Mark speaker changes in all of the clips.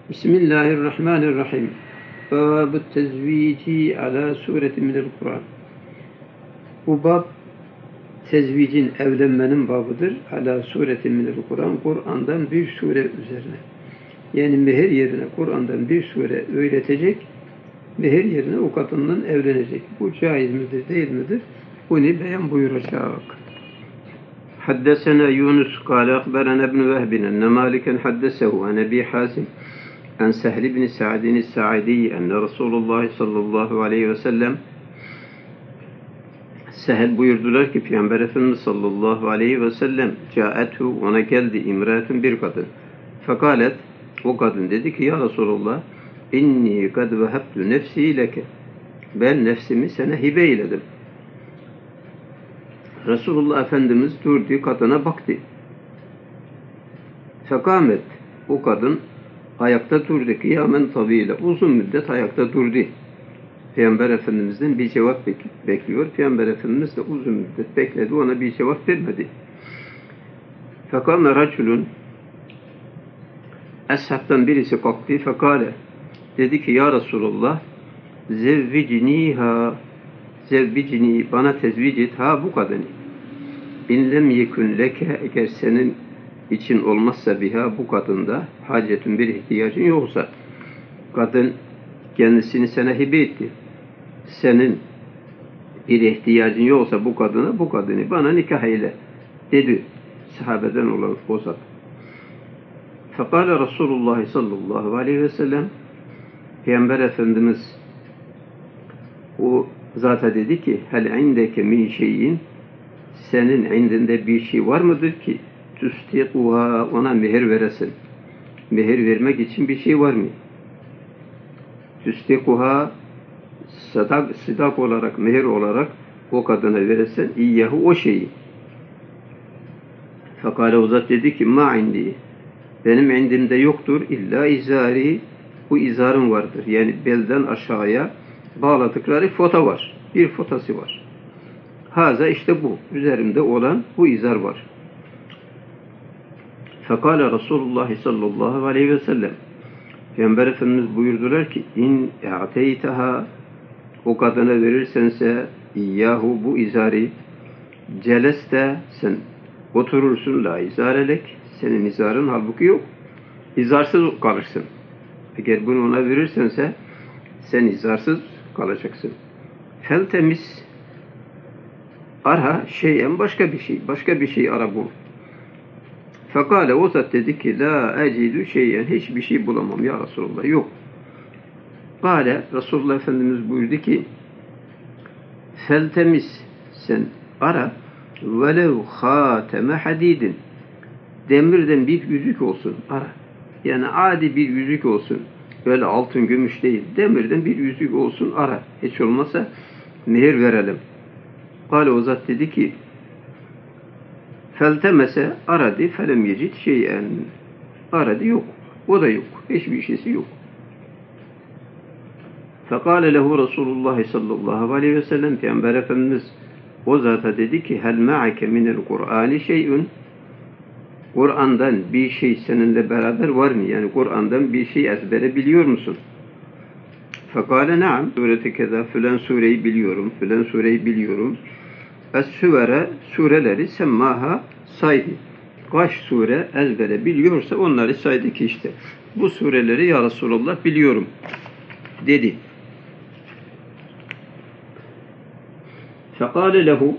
Speaker 1: Bismillahirrahmanirrahim. Bab-ı tezvici ala sureti minel Kur'an. Bu bab tezvicin, evlenmenin babıdır. Ala sureti minel Kur'an. Kur'an'dan bir sure üzerine. Yani meher yerine Kur'an'dan bir sure öğretecek, meher yerine o kadından evlenecek. Bu caiz midir, değil midir? Bunu beyan buyuracak. Haddesena Yunus kâle akberana ibn Vehbin enne Maliken haddesehu an Ebi Hasim an Sehl ibn Sa'din es-Sa'idi enne Resulullah sallallahu aleyhi ve sellem Sehl buyurdular ki Peygamber Efendimiz sallallahu aleyhi ve sellem caethu, ona geldi imratun, bir kadın. Fekalet, o kadın dedi ki ya Resulullah inni kad vehebtu nefsi leke, ben nefsimi sana hibe eyledim. Resulullah Efendimiz durdu, kadına baktı. Fekamet, o kadın ayakta durdu, kıyamen tabiyle uzun müddet ayakta durdu. Peygamber Efendimiz'den bir cevap bekliyor. Peygamber Efendimiz de uzun müddet bekledi, ona bir cevap vermedi. Fekâme raculun, eshabtan birisi kalktı, fekâle, dedi ki ya Resulullah zevvicniha, zevvicni, bana tezvic et ha bu kadını. İn lem yekun leke, eğer senin için olmazsa biha, bu kadında hacetün, bir ihtiyacın yoksa, kadın kendisini sana hibe etti, senin bir ihtiyacın yoksa bu kadına, bu kadını bana nikah eyle dedi sahabeden olan o zat. Fekâle Resulullah sallallahu aleyhi ve sellem, Peygamber Efendimiz o zata dedi ki hel indeke min şeyin, senin indinde bir şey var mıdır ki tüstikuha, ona mehir veresin, mehir vermek için bir şey var mı? Tüstikuha, sıdak olarak, mehir olarak o kadına veresin, iyyahu, o şeyi. Fekâle o zat dedi ki ma indi, benim indimde yoktur illa izari, bu izarım vardır. Yani belden aşağıya bağladıkları fota var. Bir fotası var. Haza, işte bu. Üzerimde olan bu izar var. Fekâle Resulullah sallallahu aleyhi ve sellem, Peygamber Efendimiz buyurdular ki in e'teyteha, o kadına verirsense iyyahu, bu izari, celeste, sen oturursun, la izarelek, senin izarın halbuki yok. İzarsız kalırsın. Eğer bunu ona verirsense sen izarsız kalacaksın. Feltemiz, ara şeyen, başka bir şey ara bul. Fekale, o zat dedi ki la ecidü şeyen, hiçbir şey bulamam ya Resulullah, yok. Kale, Resulullah Efendimiz buyurdu ki feltemiz, sen ara velev hateme hadidin, demirden bir yüzük olsun ara. Yani adi bir yüzük olsun. Böyle altın, gümüş değil. Demirden bir yüzük olsun ara. Hiç olmazsa mehir verelim. Kale, o zat dedi ki feltemese, aradı, felem yecid şeyen, aradı, yok. O da yok. Hiçbir şeysi yok. Fekale lehu Resulullah sallallahu aleyhi ve sellem, Peygamber Efendimiz o zata dedi ki hel ma'ake minel Kur'ani şey'ün, Kur'an'dan bir şey seninle beraber var mı? Yani Kur'an'dan bir şey ezbere biliyor musun? Fekale na'am, sureti keza, filan sureyi biliyorum, filan sureyi biliyorum. Es-süvere, sureleri semmaha, saydı. Kaç sure ezbere biliyorsa onları saydı ki işte bu sureleri ya Resulullah biliyorum dedi. Fekale lehu,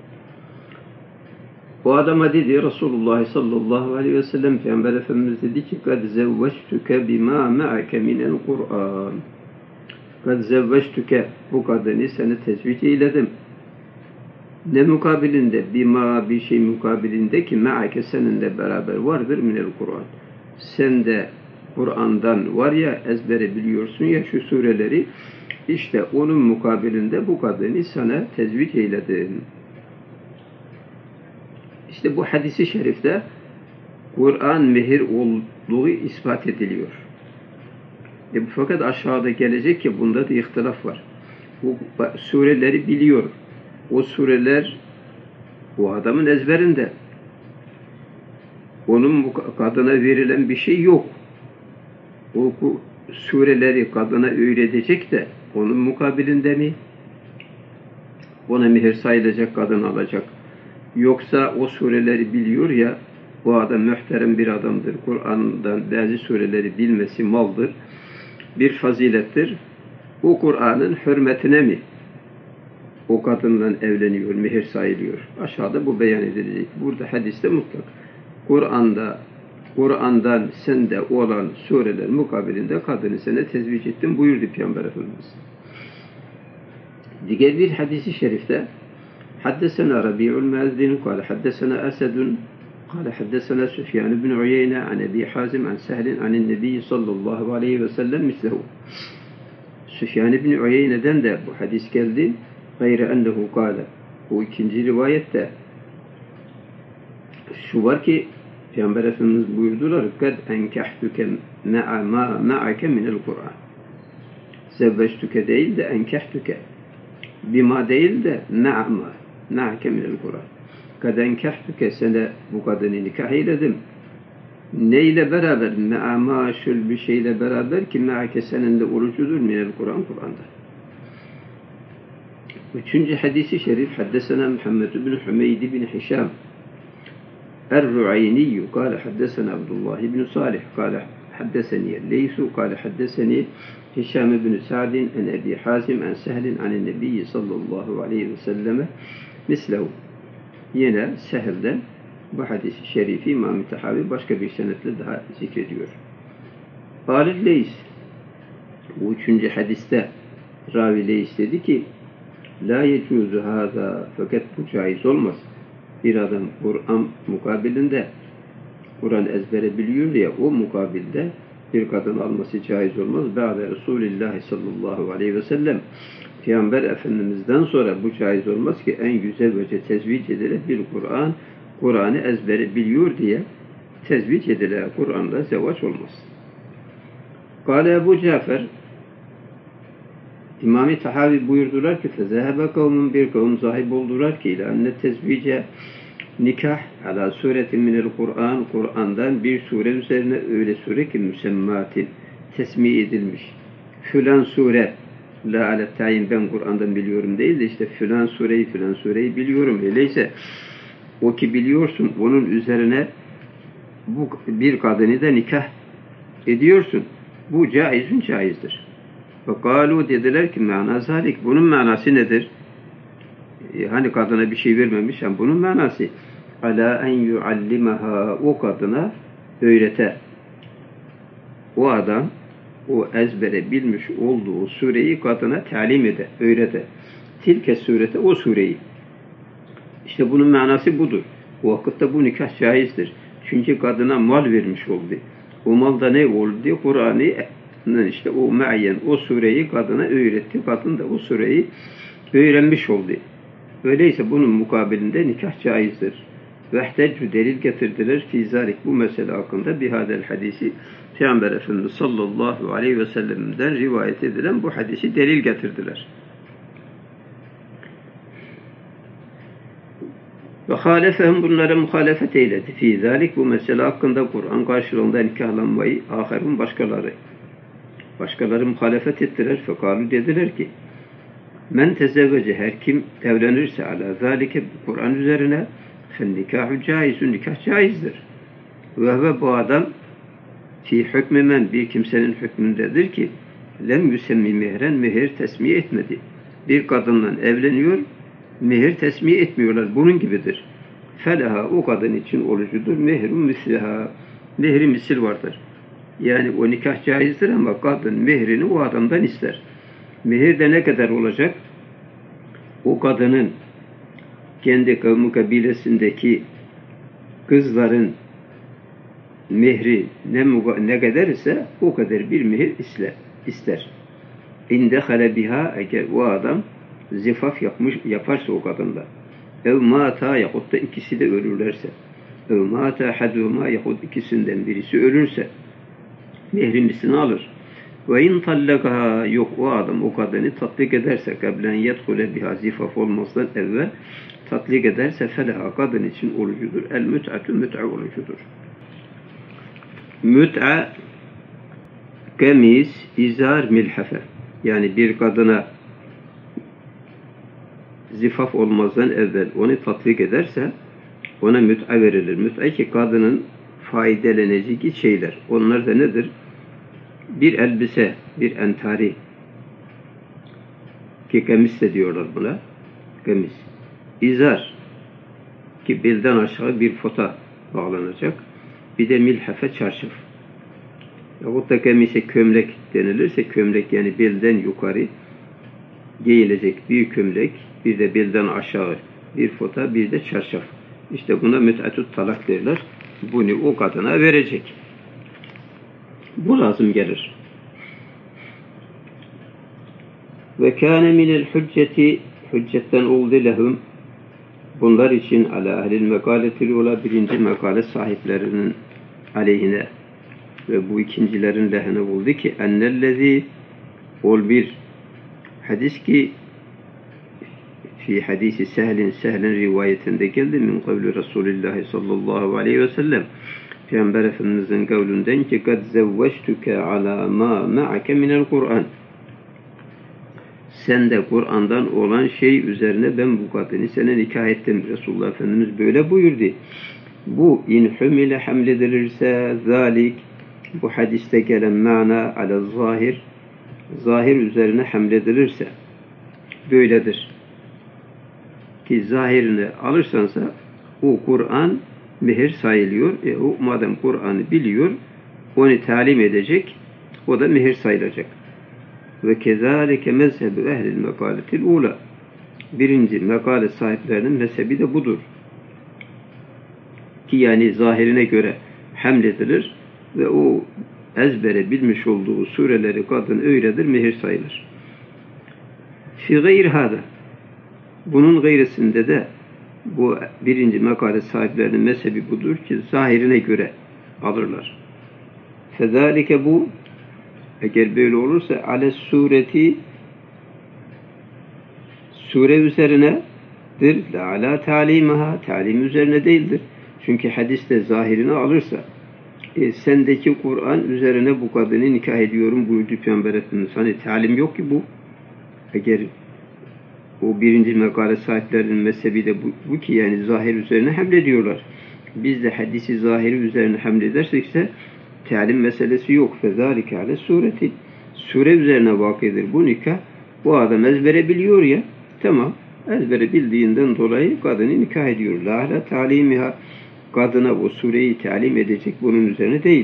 Speaker 1: o adama dedi Resulullah sallallahu aleyhi ve sellem, Peygamber Efendimiz dedi ki kad zevveçtüke bima ma'ake minel Kur'an, kad zevveçtüke, bu kadını seni tezvic eyledim. Ne mukabilinde? Bima, bir şey mukabilinde ki ma'ake, seninle beraber vardır minel Kur'an. Sen de Kur'an'dan var ya, ezbere biliyorsun ya şu sureleri, işte onun mukabilinde bu kadını sana tezvic eyledim. İşte bu hadisi şerifte Kur'an mehir olduğu ispat ediliyor. Fakat aşağıda gelecek ki bunda da ihtilaf var. Bu sureleri biliyor. O sureler bu adamın ezberinde. Onun bu kadına verilen bir şey yok. o sureleri kadına öğretecek de onun mukabilinde mi? Ona mihir sayılacak, kadın alacak. Yoksa o sureleri biliyor ya, bu adam muhterem bir adamdır. Kur'an'dan bazı sureleri bilmesi maldır, bir fazilettir. O Kur'an'ın hürmetine mi o kadınla evleniyor, mihir sayılıyor? Aşağıda bu beyan edilecek. Burada hadiste mutlak. Kur'an'dan sende olan sureler mukabilinde kadını sana tezvic ettim buyurdu Peygamber Efendimiz. Diğer bir hadisi şerifte حدثنا ربيع المازن قال حدثنا أسد قال حدثنا سفيان بن عيينة عن أبي حازم عن سهل عن النبي صلى الله عليه وسلم مثله. Süfyan ibn Uyeyne'den de bu hadis geldi. Gayre ennehu kâle. Bu ikinci rivayette şu var ki Peygamber Efendimiz buyurdular kad enkahtuke ma'ake minel Kur'an. Zevveçtüke değil de enkahtuke. Bima değil de ma'ake minel Kur'an. Kad enkahtuke sene bu kadını nikah eyledim. Neyle beraber? Me'amaşül bir şeyle beraber ki me'ake seninle orucudur minel Kur'an, Kur'an'da. Üçüncü hadisi şerif haddesena Muhammed bin Hümeyd bin Hişam Er-Ru'ayni kâle haddesena Abdullah bin Salih kâle haddeseni Leysu kâle haddeseni Hişam bin Sa'din en Ebi Hazim en Sehlin anin Nebiyyi sallallahu aleyhi ve selleme mislehu. Yine Sehl'den bu hadis-i şerifi İmam-ı Tahavi başka bir senetle daha zikrediyor. Halid Leys, bu üçüncü hadiste ravi Leys dedi ki la yecuzu hâzâ, fakat bu caiz olmaz. Bir adam Kur'an mukabilinde Kur'an ezbere biliyor ya, o mukabilde bir kadın alması caiz olmaz. Ba'de Resulullah sallallahu aleyhi ve sellem, Peygamber Efendimiz'den sonra bu caiz olmaz ki en güzel vece tezvic edilir bir Kur'an'ı ezbere biliyor diye tezvic edilir. Kur'an'la zevaç olmaz. Kâle Ebu Cafer, İmam-ı Tahavi buyurdular ki fezehebe kavmun, bir kavim zahib oldular ki ila enne tezvice nikah ala suretin minel Kur'an, Kur'an'dan bir sure üzerine, öyle sure ki müsemmatin tesmi edilmiş. Filan sure la alet tayin, ben Kur'an'dan biliyorum değil de işte filan sureyi biliyorum. Öyleyse o ki biliyorsun onun üzerine bu bir kadını da nikah ediyorsun. Bu caizdir. Fekalu dediler ki mana zalik, bunun manası nedir? Hani kadına bir şey vermemiş, yani bunun manası ala en yuallimaha, o kadına öğrete. O adam o ezbere bilmiş olduğu sureyi kadına talim ede, öğrete. Tilke surete, o sureyi. İşte bunun manası budur. O vakitte bu nikah caizdir. Çünkü kadına mal vermiş oldu. O malda ne oldu? Kur'an'ı işte o muayyen, o sureyi kadına öğretti. Kadın da o sureyi öğrenmiş oldu. Öyleyse bunun mukabilinde nikah caizdir. Vehtecü, delil getirdiler. Fizalik, bu mesele hakkında bihadel hadisi, Peygamber Efendimiz sallallahu aleyhi ve sellem'den rivayet edilen bu hadisi delil getirdiler. Ve halefehum, bunlara muhalefet eyledi. Fizalik, bu mesele hakkında Kur'an karşılığında nikahlanmayı ahirun, başkaları muhalefet ettiler. Fekalu, dediler ki men tezevvece, her kim evlenirse ala zalike, Kur'an üzerine fen nikahu caizun, nikah caizdir. Ve bu adam fi hükmü men, bir kimsenin hükmündedir ki lem yüsemmi mehren, mehir tesmiye etmedi. Bir kadınla evleniyor, mehir tesmiye etmiyorlar. Bunun gibidir. Felaha, o kadın için olucudur. Mehrun misliha, mehri misil vardır. Yani o nikah caizdir ama kadın mehrini o adamdan ister. Mehir de ne kadar olacak? O kadının kendi kavmi kabilesindeki kızların mehri ne kadar ise o kadar bir mehir ister. İndehale biha, eğer o adam zifaf yaparsa o kadında. Ev mata, yahut da ikisi de ölürlerse. Ev mata haduhuma, yahut ikisinden birisi ölürse mehrimisini alır. Ve in tallakaha, yok o adam o kadını tatlik ederse, kablen yedhule biha, zifaf olmazdan evvel tatlik ederse, felaha, kadın için orucudur. El müt'atü, müt'a orucudur. Müt'a Kemis, izar, milhafe. Yani bir kadına zifaf olmazdan evvel onu tatbik ederse ona müt'a verilir. Müt'a ki kadının faydalanacak şeyler. Onlar da nedir? Bir elbise, bir entari. Ki kemis de diyorlar buna. Kemis. İzar. Ki belden aşağı bir fota bağlanacak. Bir de milhafe, çarşaf. Yahut da kemise kömlek denilirse, kömlek yani belden yukarı giyilecek bir kömlek, bir de belden aşağı bir fota, bir de çarşaf. İşte buna müt'atut talak derler. Bunu o kadına verecek. Bu lazım gelir. Ve kâne minel hücceti, hüccetten oldu lehum, bunlar için ala ehlil mekaletil ula, birinci mekale sahiplerinin aleyhine ve bu ikincilerin lehine oldu ki ennellezi ol bir hadis ki fi hadisi Sehl'in rivayetinde geldi min kavli Resulullah sallallahu aleyhi ve sellem, Peygamber Efendimiz'in kavlünden ki kad zevveçtüke ala ma ma'ake minel Kur'an, sen de Kur'an'dan olan şey üzerine ben bu kadını sana nikah ettim. Resulullah Efendimiz böyle buyurdu. Bu in humile hamledilirse zalik, bu hadiste gelen mana ala zahir, zahir üzerine hamledilirse böyledir. Ki zahirini alırsansa o Kur'an mehir sayılıyor. O madem Kur'an'ı biliyor, onu talim edecek, o da mehir sayılacak. Ve kezalike mezhebi ehlil mekaletil ula, birinci mekale sahiplerinin mezhebi de budur. Ki yani zahirine göre hamledilir ve o ezbere bilmiş olduğu sureleri kadın öyledir, mehir sayılır. Fi gayr hada, bunun gayrisinde de bu birinci mekale sahiplerinin mezhebi budur ki zahirine göre alırlar. Fezalike bu, eğer böyle olursa ale sureti, sure üzerinedir, la ala talimaha, talim üzerine değildir. Çünkü hadiste zahirini alırsa sendeki Kur'an üzerine bu kadını nikah ediyorum buyurdu Peygamber Efendimiz. Hani talim yok ki bu. Eğer o birinci mekale sahiplerinin mezhebi de bu ki yani zahir üzerine hamlediyorlar. Biz de hadisi zahiri üzerine hamledersek ise talim meselesi yok. Fezalike ale sureti, sure üzerine vakidir bu nikah. Bu adam ezbere biliyor ya, tamam, ezbere bildiğinden dolayı kadını nikah ediyor. La ala talimiha, kadına o sureyi talim edecek, bunun üzerine değil.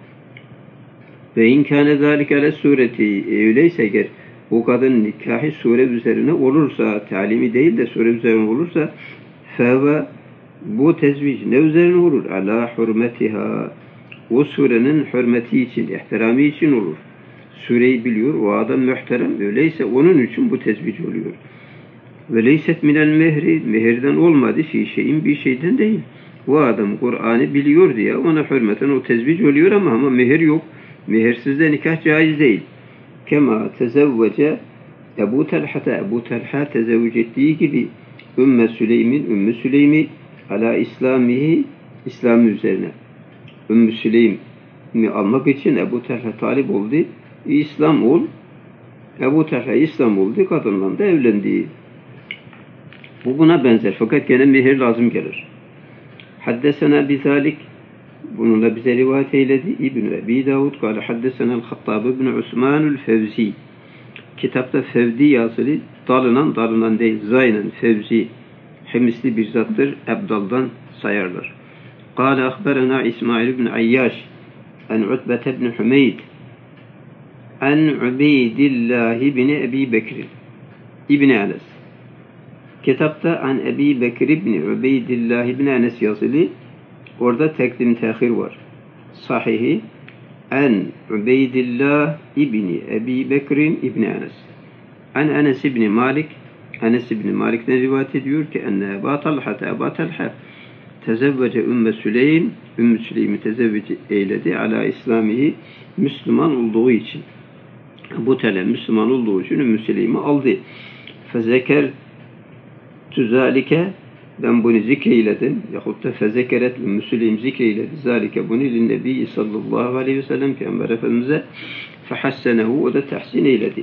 Speaker 1: Ve inkâne zâlike ale sureti, öyleyse eğer bu kadın nikahı sure üzerine olursa, talimi değil de sure üzerine olursa, feve, bu tezvic ne üzerine olur? Ala hurmetiha, o surenin hürmeti için, ihtiramı için olur. Sureyi biliyor, o adam muhterem, öyleyse onun için bu tezvic oluyor. Ve leyset minel mehri, mehirden olmadı şeyin bir şeyden değil. O adam Kur'an'ı biliyor diye ona hürmeten o tezvic oluyor ama mehir yok. Mehirsiz de nikah caiz değil. Kema tezevvece Ebu Talha tezevvüc ettiği gibi Ümmü Süleym'i ala İslamihi, İslam üzerine. Ümmü Süleym'i almak için Ebu Talha talip oldu. İslam ol. Ebu Talha İslam oldu. Kadınla da evlendi. Bu buna benzer. Fakat gene mehir lazım gelir. Haddesena bizalik, bununla bize rivayet eyledi İbn-i Ebi Davud kâle haddesenel Hattab ibn Osmanul Fevzi, kitapta Fevdi yazılı, dalınan değil, zaynen Fevzi, hemisli bir zattır, ebdaldan sayarlar. Kâle akberena İsmail ibn Ayyaş en Utbete ibn Hümeyd en Ubeydillah ibn Ebi Bekir ibn Enes. Kitapta an Ebi Bekir ibn Ubeydillah ibn Enes yazılı, orada tekdim tehir var. Sahihi en Ubeydillah ibni Ebi Bekir'in ibni Enes. An Enes ibni Malik, Enes ibni Malik'ten rivayet ediyor ki enne Ebu Talha tezevvece Ümmü Süleym'i tezevvece eyledi ala İslamihi, Müslüman olduğu için. Bu tele Müslüman olduğu için Ümmü Süleym'i aldı. Fezeker tüzalike, ben bunu zikreyledim. Yahut da fezekeret Ümmü Süleym zikreyledi. Zalike bunu linnebi sallallahu aleyhi ve sellem Peygamber Efendimiz'e fehassenehu, o da tahsin eyledi.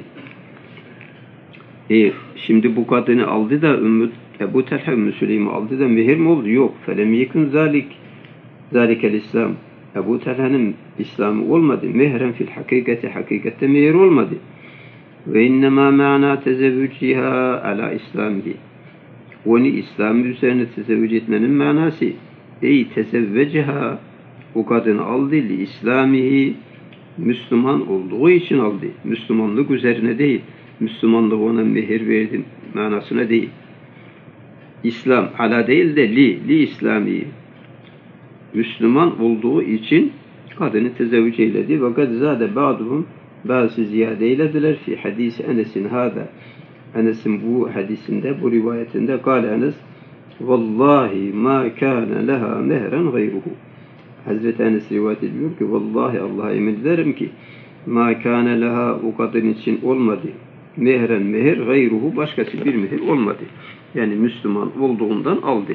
Speaker 1: Şimdi bu kadını aldı da Ebu Talha Ümmü Süleym'i aldı da mehir mi oldu? Yok. Felem yekun zalikel İslam. Ebu Talha'nın İslam'ı olmadı. Mehren fil hakikati, hakikatte mehir olmadı. Ve innemâ ma'na tezevvüciha ala İslamihi. Onu İslam üzerine tezevvüc etmenin manası. Tezevveciha, o kadını aldı li İslamihi, Müslüman olduğu için aldı. Müslümanlık üzerine değil. Müslümanlık ona mehir verdim manasına değil. İslam ala değil de li İslami. Müslüman olduğu için kadını tezevvüc eyledi. Ve kad zâde ba'duhum, bazı ziyade eylediler fi hadisi Enes'in hâda. Enes'in bu hadisinde, bu rivayetinde kâle Enes, vallahi ma kâne leha mehren gayruhu. Hazreti Enes rivayet ediyor ki vallahi Allah'a yemin ederim ki ma kâne leha, o kadın için olmadı. Mehren mehir gayruhu, başkası bir mehir olmadı. Yani Müslüman olduğundan aldı.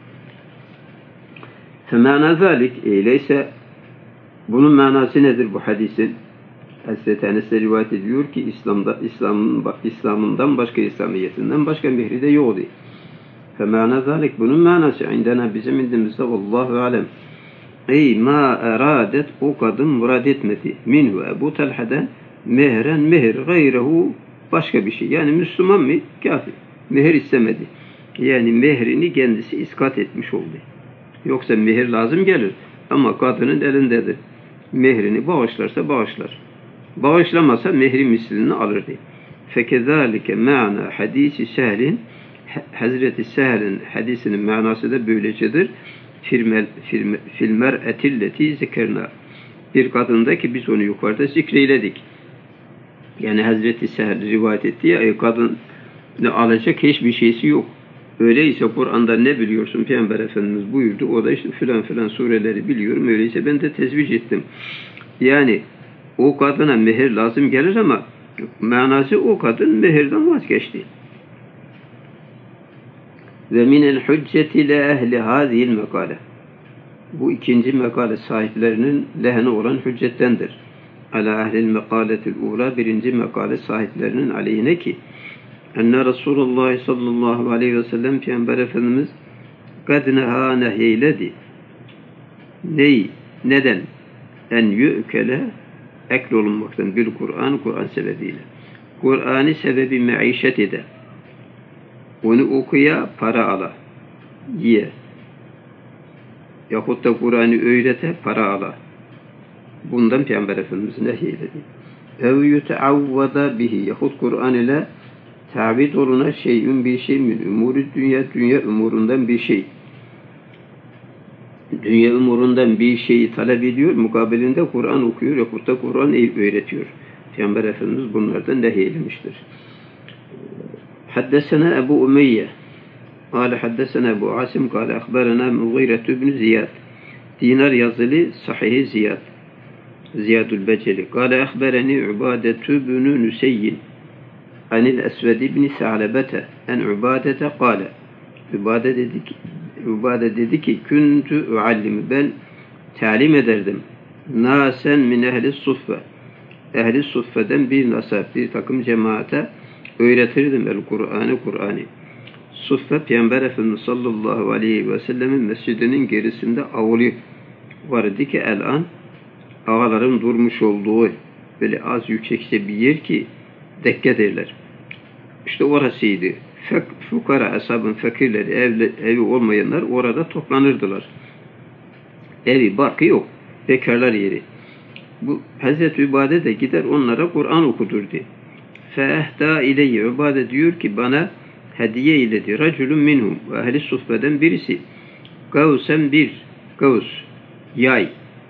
Speaker 1: Femâna zâlik, öyleyse bunun manası nedir bu hadisin? Hazreti Enes rivayet ediyor ki İslam'ından başka, İslamiyetinden başka mehri de yoktu. Femâna zâlik, bunun manası indena, bizim indimizde vallahu alem. Ma eradet, o kadın murad etmedi. Minhu, Ebu Talha'dan mehren mehir gayrehu, başka bir şey. Yani Müslüman mı? Kafir. Mehir istemedi. Yani mehrini kendisi iskat etmiş oldu. Yoksa mehir lazım gelir. Ama kadının elindedir. Mehrini bağışlarsa bağışlar. Bağışlamasa mehri mislini alırdı. Fekezalike ma'na hadisi Sehl'in, Hazreti Sehl'in hadisinin manası da böylecedir. Filmer etilleti zikerna. Bir kadında ki biz onu yukarıda zikreyledik. Yani Hazreti Sehl rivayet etti ya, kadın alacak hiçbir şeysi yok. Öyleyse Kur'an'da ne biliyorsun? Peygamber Efendimiz buyurdu. O da işte filan filan sureleri biliyorum. Öyleyse ben de tezvic ettim. Yani o kadına mehir lazım gelir ama manası o kadın mehirden vazgeçti. Ve minel hücceti ile ehli hâzihil mekâle. Bu ikinci mekale sahiplerinin lehine olan hüccettendir. Ala ehlil mekâletil uğra, birinci mekale sahiplerinin aleyhine ki enne Resulullah sallallahu aleyhi ve sellem Peygamber Efendimiz kad neha nehyeledi. Neden? En yü'kele, ekl olunmaktan bil Kur'an sebebiyle. Kur'an'ı sebebi meişet ede. Onu okuya, para ala, ye. Yahut da Kur'an'ı öğrete, para ala. Bundan Peygamber Efendimiz nehyeledi. Ev yuteavvada bihi, yahut Kur'an ile tabit oluna şeyün bir şey min umuri dünya umurundan bir şey. Dünya umurundan bir şeyi talep ediyor, mukabilinde Kur'an okuyor, yahut da Kur'an öğretiyor. Peygamber Efendimiz bunlardan nehyelemiştir. Haddesena Ebu Umeyye قال حدثنا أبو عاصم قال أخبرنا مغيرة بن زياد دينار yazılı Sahih Ziyad el-Beceli قال أخبرني عبادة بن نسي عن الأسود بن ثعلبة أن عبادة قال Ubade dedi ki küntü uallim, ben talim ederdim nasen min ehli suffe, ehli suffeden bir nasab, bir takım cemaate öğretirdim Kur'an'ı. Suffe, Peygamber Efendimiz sallallahu aleyhi ve sellemin mescidinin gerisinde avlu vardı ki el-an ağaların durmuş olduğu böyle az yüksekçe bir yer ki dekke derler. İşte orasıydı. Fukara, ashabın fakirleri, evi olmayanlar orada toplanırdılar. Evi, barkı yok. Bekarlar yeri. Bu Hazreti Ubade de gider onlara Kur'an okudurdu. Feehda ileyye, Ubade diyor ki bana hediye eyledi. Raculun minhum, ve ehli suffeden birisi. Gavsen gavs, yay.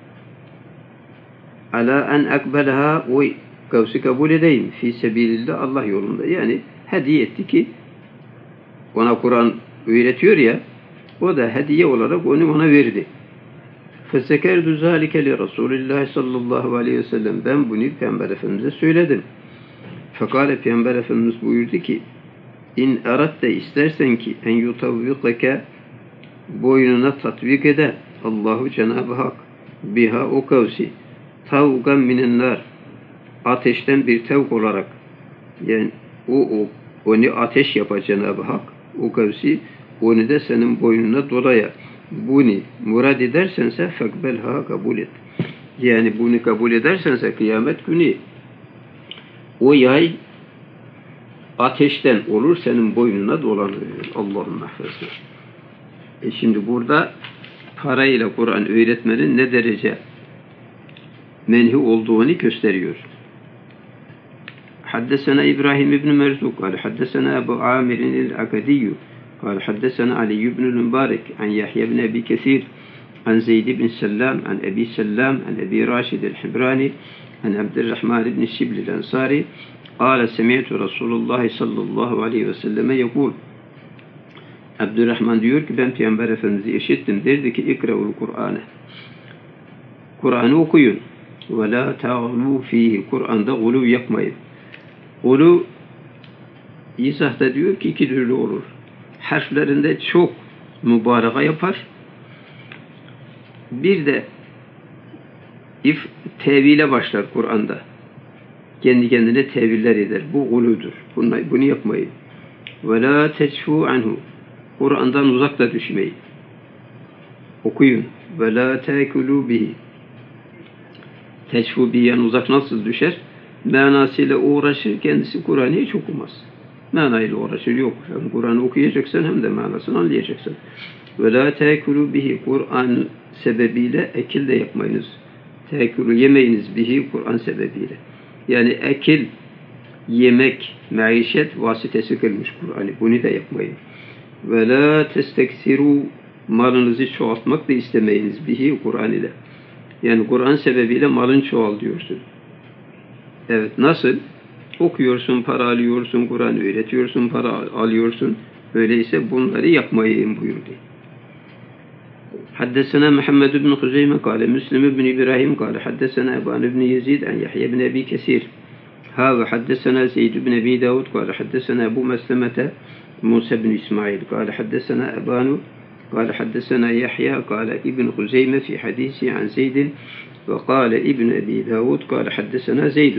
Speaker 1: Ala en akbelaha, o gavsi kabul edeyim. Fi sebilillah, Allah yolunda. Yani hediye etti ki ona Kur'an öğretiyor ya, o da hediye olarak onu ona verdi. Fesekerdu zâlike li Resulillah sallallahu aleyhi ve sellem. Ben bunu Peygamber Efendimiz'e söyledim. Fekale, Peygamber Efendimiz buyurdu ki İn eratte, istersen ki en yutavvikeke, boynuna tatbik ede Allahu Cenab-ı Hak biha o kavsi tavgan minennar, ateşten bir tevk olarak, yani onu ateş yapar Cenab-ı Hak, o kavsi onu da senin boynuna dolaya. Bunu murad edersense fekbelha, kabul et. Yani bunu kabul edersense kıyamet günü o yay ateşten olur, senin boynuna dolanır. Allah'ım mahfezler. Şimdi burada parayla Kur'an öğretmenin ne derece menhi olduğunu gösteriyor. Haddesena İbrahim ibn Merzuk قال حدثنا أبو عامر العقدي قال حدثنا علي بن المبارك عن يحيى بن أبي كثير عن زيد بن سلام عن أبي سلام عن أبي راشد الحبراني عن عبد الرحمن بن الشبل الأنصاري قال سمعت رسول الله صلى الله عليه وسلم يقول Abdurrahman diyor ki ben Peygamber Efendimiz'i işittim. Derdi ki ikra'ul Kur'an'ı. Kur'an'ı okuyun. Ve la ta'lu fihi. Kur'an'da guluv yapmayın. Guluv izahda diyor ki iki türlü olur. Harflerinde çok mübaraka yapar. Bir de tevile başlar Kur'an'da. Kendi kendine teviller eder. Bu guludur. Bunu yapmayın. Ve la teçfu anhu. Kur'an'dan uzakta düşmeyin. Okuyun. Ve la te'kulu bihi. Teçfu bihi, yani uzak nasıl düşer? Manasıyla uğraşır, kendisi Kur'an'ı hiç okumaz. Manayla uğraşır, yok. Hem Kur'an'ı okuyacaksın hem de manasını anlayacaksın. Ve la te'kulu bihi. Kur'an sebebiyle ekil de yapmayınız. Te'kulu yemeyiniz bihi, Kur'an sebebiyle. Yani ekil, yemek, maişet vasitesi kılmış Kur'an'ı. Bunu da yapmayın. Ve la testeksiru, malınızı çoğaltmak da istemeyiniz bihi, Kur'an ile. Yani Kur'an sebebiyle malın çoğal diyorsun. Evet, nasıl? Okuyorsun, para alıyorsun, Kur'an öğretiyorsun, para alıyorsun. Öyleyse bunları yapmayın buyurdu. Haddesena Muhammed ibn Huzeyme kâle Müslim ibn İbrahim kâle haddesena Eban ibn Yezid en Yahya ibn Ebi Kesir. ve haddesena Zeyd ibn Ebi Davud kâle haddesena Ebu Meslemete Musa ibn İsmail kâle haddesena Ebanu قال حدثنا يحيى قال ابن خزيمة في حديثه عن زيد وقال ابن أبي داود قال حدثنا زيد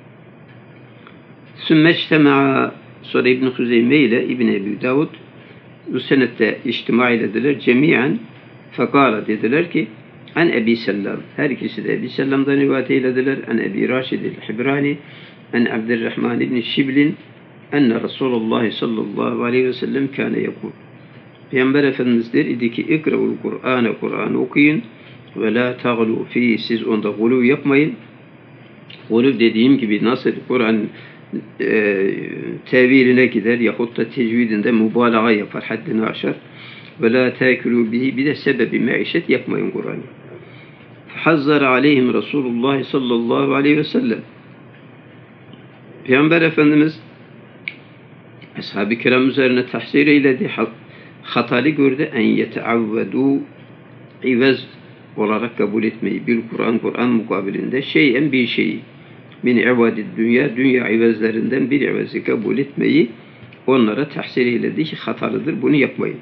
Speaker 1: ثم اجتمع sonra İbn Huzeyme ile İbn Ebi Davud bu senette içtima ediler cemiyen fekala dediler ki an Ebi Sellam, her ikisi de Ebi Sellam'dan rivayet eylediler, an Ebi Raşid el-Hibrani an Abdurrahman ibn Şiblin enne Resulullah sallallahu aleyhi ve sellem kâne yekûl. Peygamber Efendimiz der idi ki ikra'ul Kur'an'ı, Kur'an'ı okuyun ve la ta'lu fi, siz onda guluv yapmayın. Guluv dediğim gibi nasıl Kur'an teviline gider yahut da tecvidinde mübalağa yapar, haddini aşar. Ve la ta'kulu bihi, bir de sebebi maişet yapmayın Kur'an'ı. Hazzara aleyhim Resulullah sallallahu aleyhi ve sellem. Peygamber Efendimiz ashab-ı kiram üzerine tahzir eyledi, hatalı gördü, en yeteavvedu, ivez olarak kabul etmeyi, bil Kur'an, Kur'an mukabilinde şeyen bir şeyi, min ivadid dünya, dünya ivezlerinden bir ivezi kabul etmeyi onlara tahsil eyledi ki hatalıdır, bunu yapmayın.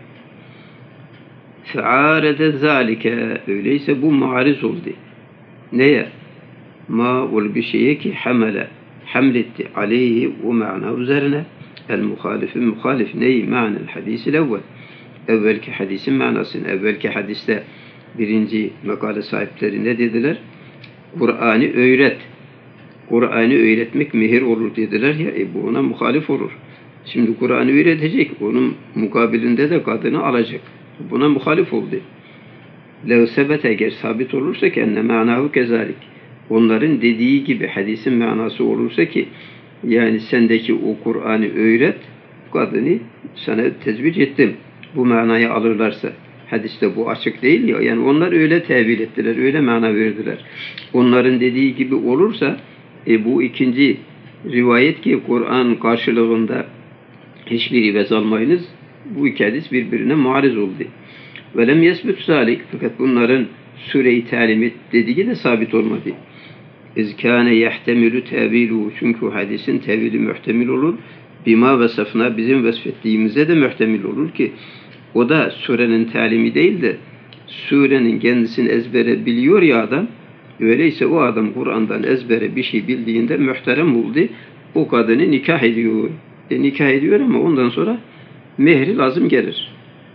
Speaker 1: Fe'arede zâlike, öyleyse bu muariz oldu. Neye? Ma ol bir şeye ki hamletti aleyhi o mana üzerine el muhalifin, muhalif neyi? Ma'nel hadisi evvel. Evvelki hadisin manasını, evvelki hadiste birinci makale sahipleri ne dediler? Kur'an'ı öğret. Kur'an'ı öğretmek mihir olur dediler ya, bu ona muhalif olur. Şimdi Kur'an'ı öğretecek, onun mukabilinde de kadını alacak. Buna muhalif oldu. Lev sebet, eğer sabit olursa ki enne manahu kezalik. Onların dediği gibi hadisin manası olursa ki yani sendeki o Kur'an'ı öğret, kadını sana tezvic ettim. Bu manayı alırlarsa. Hadiste bu açık değil ya. Yani onlar öyle tevil ettiler, öyle mana verdiler. Onların dediği gibi olursa bu ikinci rivayet ki Kur'an karşılığında hiçbir ivez almayınız. Bu iki hadis birbirine muariz oldu. Ve lem yesbut zalik, fakat bunların sure-i talim dediği de sabit olmadı. İzkâne yehtemilü tevilu, çünkü hadisin tevili muhtemil olur. Bima vesafna, bizim vesfettiğimize de muhtemil olur ki o da surenin talimi değil de surenin kendisini ezbere biliyor ya adam, Öyleyse o adam Kur'an'dan ezbere bir şey bildiğinde muhterem oldu. O kadını nikah ediyor. Nikah ediyor ama ondan sonra mehri lazım gelir.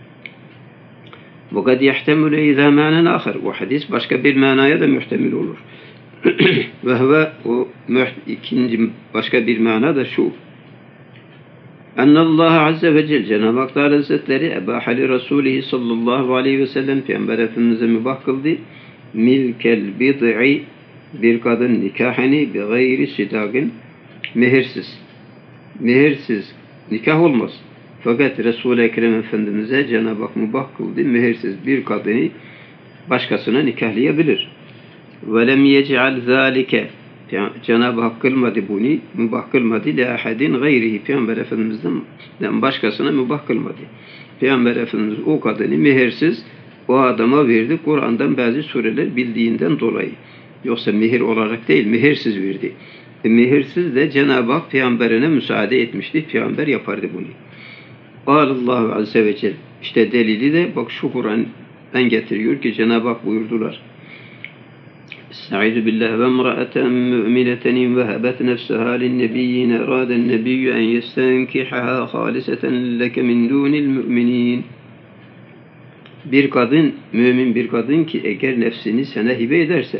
Speaker 1: وَقَدْ يَحْتَمُلَ اِذَا مَانًا آخر. O hadis başka bir manaya da muhtemel olur. Ve o ikinci başka bir mana da şu. Ennallâhe azze ve celle Cenab-ı Hak Teala Hazretleri ebâhali Resulihi sallallahu aleyhi ve sellem Peygamber Efendimiz'e mübah kıldı. Milkel bid'i bir kadın nikahını bi gayri sidagin mehirsiz. Mehirsiz nikah olmaz. Fakat Resul-i Ekrem Efendimiz'e Cenab-ı Hak mübah kıldı. Mehirsiz bir kadını başkasına nikahlayabilir. Ve lem yec'al zâlike Cenab-ı Hak kılmadı bunu, mübah kılmadı. Le ahadin gayrihi Peygamber Efendimiz'den başkasına mübah kılmadı. Peygamber Efendimiz o kadını mehirsiz o adama verdi. Kur'an'dan bazı sureler bildiğinden dolayı. Yoksa mehir olarak değil, mehirsiz verdi. Mehirsiz de Cenab-ı Hak Peygamberine müsaade etmişti. Peygamber yapardı bunu. Allahu Azze ve Celle. İşte delili de bak şu Kur'an'dan getiriyor ki Cenab-ı Hak buyurdular. Estaizu billah ve emra'eten mü'mineten vehebet nefseha linnebiyyin eraden nebiyyü en yestenkihaha haliseten leke min dunil mü'minin. Bir kadın, mümin bir kadın ki eğer nefsini sana hibe ederse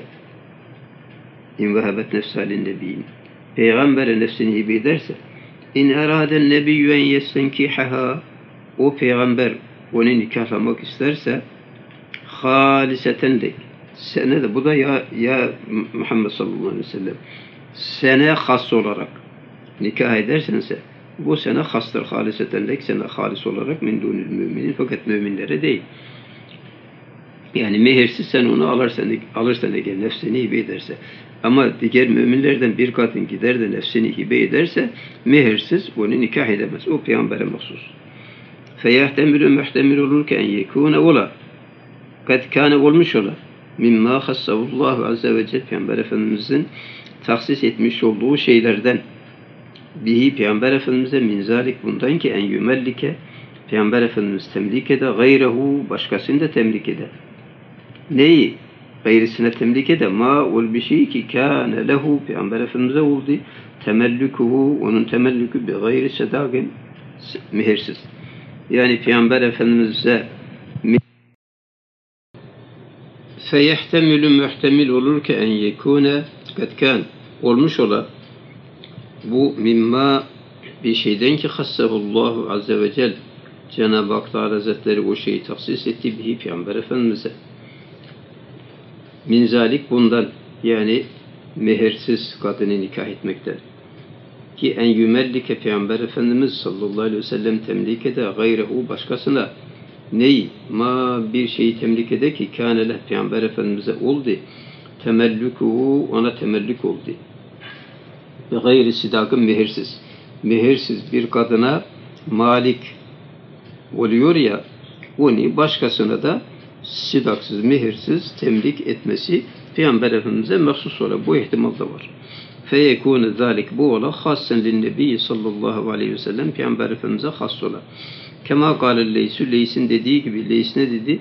Speaker 1: in vehebet nefseha linnebiyyin Peygamber'e nefsini hibe ederse in eraden nebiyyü en yestenkihaha o peygamber onu nikahlamak isterse haliseten de sene de bu da ya Muhammed sallallahu aleyhi ve sellem sene has olarak nikah edersense bu sene hastır haliseten de sene halis olarak min dunil müminin fakat müminlere değil. Yani mehirsiz sen onu alırsan eğer nefsini hibe ederse ama diğer müminlerden bir kadın gider de nefsini hibe ederse mehirsiz onu nikah edemez. O peygambere mahsus. Feyahtemilu muhtemil olur ki en yekûne ola kad kâne olmuş ola mimma hassavullahu azze ve celle Peygamber Efendimizin tahsis etmiş olduğu şeylerden bihi Peygamber Efendimiz'e minzalik bundan ki en yümellike Peygamber Efendimiz temlik eder gayrehu başkasını da temlik eder. Neyi? Gayrisine temlik eder. Ma ol bir şey ki kâne lehu Peygamber Efendimiz'e oldu temellükuhu onun temellükü bi gayri sedagin mehirsiz. Yani Peygamber Efendimiz'e feyehtemilu muhtemil olur ki en yekûne katkan olmuş ola bu mimma bir şeyden ki hassahullahu azze ve celle Cenab-ı Hak Teala Hazretleri o şeyi tahsis etti bihi Peygamber Efendimiz'e minzalik bundan yani mehirsiz kadını nikah etmekten ki en yümellike Peygamber Efendimiz sallallahu aleyhi ve sellem temlik eder gayrehu başkasına neyi? Ma bir şeyi temlik ede ki kâneleh Peygamber Efendimiz'e oldu temellükuhu ona temellük oldu ve gayri sidakın mehirsiz mehirsiz bir kadına malik oluyor ya onu başkasına da sidaksız mehirsiz temlik etmesi Peygamber Efendimiz'e mahsus olarak bu ihtimal da var. Feyekûne zâlik bu ola hassen linnebiyyi sallallahu aleyhi ve sellem Peygamber Efendimiz'e has ola. Kema kâle Leysü Leys'in dediği gibi Leys ne dedi?